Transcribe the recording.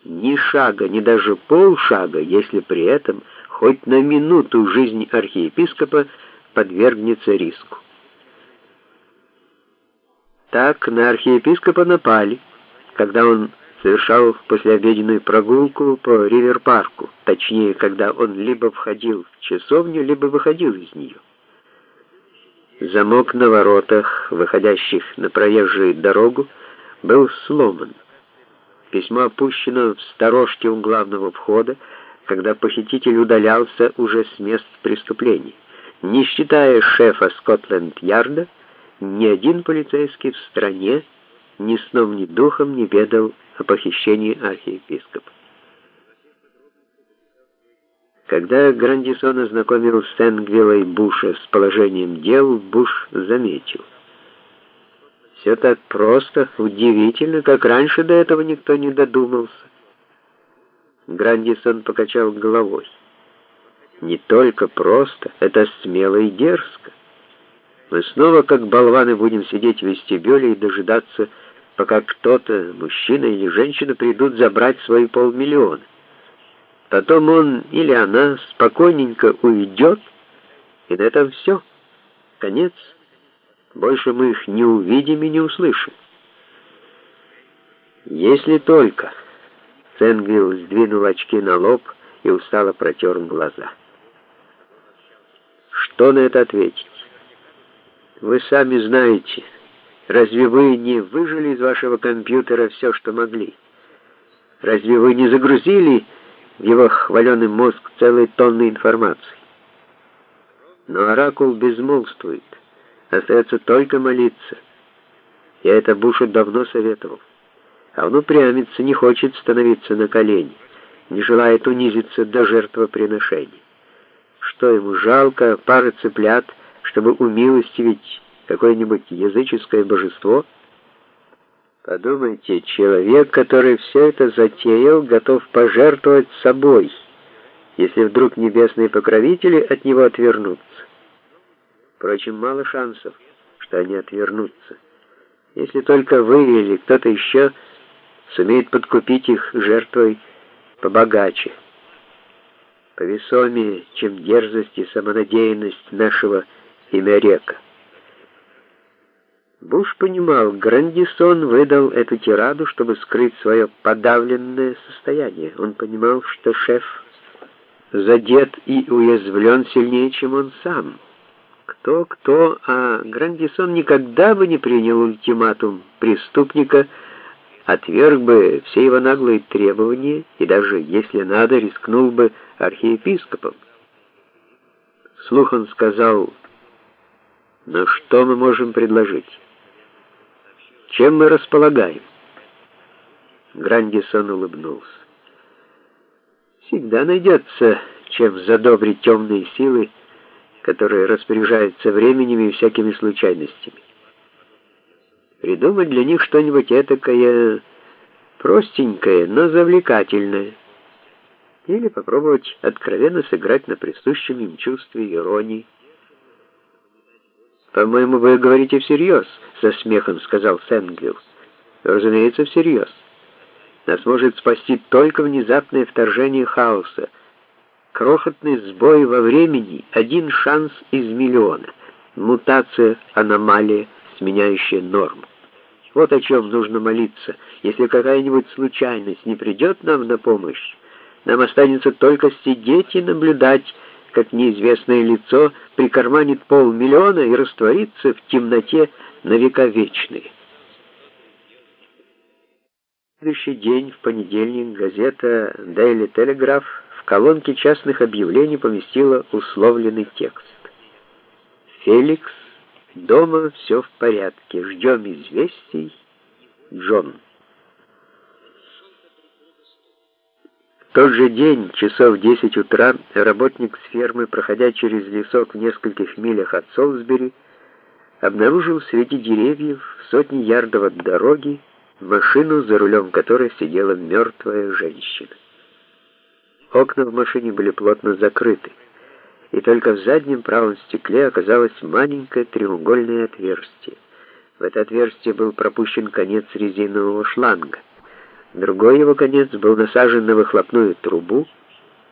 Ни шага, ни даже полшага, если при этом хоть на минуту жизнь архиепископа подвергнется риску. Так на архиепископа напали, когда он совершал послеобеденную прогулку по Ривер-парку, точнее, когда он либо входил в часовню, либо выходил из нее. Замок на воротах, выходящих на проезжую дорогу, был сломан. Письмо опущено в сторожке у главного входа, когда похититель удалялся уже с мест преступления. Не считая шефа Скотланд-Ярда, ни один полицейский в стране ни сном, ни духом не ведал о похищении архиепископа. Когда Грандисон ознакомил Сенгвилла и Буша с положением дел, Буш заметил: «Все так просто, удивительно, как раньше до этого никто не додумался». Грандисон покачал головой. «Не только просто, это смело и дерзко. Мы снова, как болваны, будем сидеть в вестибюле и дожидаться, пока кто-то, мужчина или женщина, придут забрать свои 500 000. Потом он или она спокойненько уйдет, и на этом все. Конец. Больше мы их не увидим и не услышим. Если только...» Сенгвилл сдвинул очки на лоб и устало протер глаза. «Что на это ответить? Вы сами знаете, разве вы не выжили из вашего компьютера все, что могли? Разве вы не загрузили в его хваленый мозг целые тонны информации? Но оракул безмолвствует, остается только молиться. Я это Бушу давно советовал. А он упрямится, не хочет становиться на колени, не желает унизиться до жертвоприношения. Что ему жалко пары цыплят, чтобы умилостивить какое-нибудь языческое божество? Подумайте, человек, который все это затеял, готов пожертвовать собой, если вдруг небесные покровители от него отвернутся. Впрочем, мало шансов, что они отвернутся, если только вы или кто-то еще сумеет подкупить их жертвой побогаче, повесомее, чем дерзость и самонадеянность нашего имярека. Буш понимал, Грандисон выдал эту тираду, чтобы скрыть свое подавленное состояние. Он понимал, что шеф задет и уязвлен сильнее, чем он сам. Кто-кто, а Грандисон никогда бы не принял ультиматум преступника, отверг бы все его наглые требования и даже, если надо, рискнул бы архиепископом. Вслух он сказал: «Но что мы можем предложить? Чем мы располагаем?» Грандисон улыбнулся. «Всегда найдется, чем задобрить темные силы, которые распоряжаются временем и всякими случайностями. Придумать для них что-нибудь этакое простенькое, но завлекательное. Или попробовать откровенно сыграть на присущем им чувстве иронии». «По-моему, вы говорите всерьез», — со смехом сказал Сенгвилл. «Разумеется, всерьез. Нас может спасти только внезапное вторжение хаоса. Крохотный сбой во времени, один шанс из миллиона. Мутация, аномалия, сменяющая норму. Вот о чем нужно молиться. Если какая-нибудь случайность не придет нам на помощь, нам останется только сидеть и наблюдать, как неизвестное лицо прикарманит 500 000 и растворится в темноте на века вечные». В следующий день, в понедельник, газета Daily Telegraph в колонке частных объявлений поместила условленный текст: «Феликс, дома все в порядке. Ждем известий. Джон». В тот же день, часов в 10 утра, работник с фермы, проходя через лесок в нескольких милях от Солсбери, обнаружил среди деревьев в 100 ярдов от дороги машину, за рулем которой сидела мертвая женщина. Окна в машине были плотно закрыты, и только в заднем правом стекле оказалось маленькое треугольное отверстие. В это отверстие был пропущен конец резинового шланга. Другой его конец был насажен на выхлопную трубу,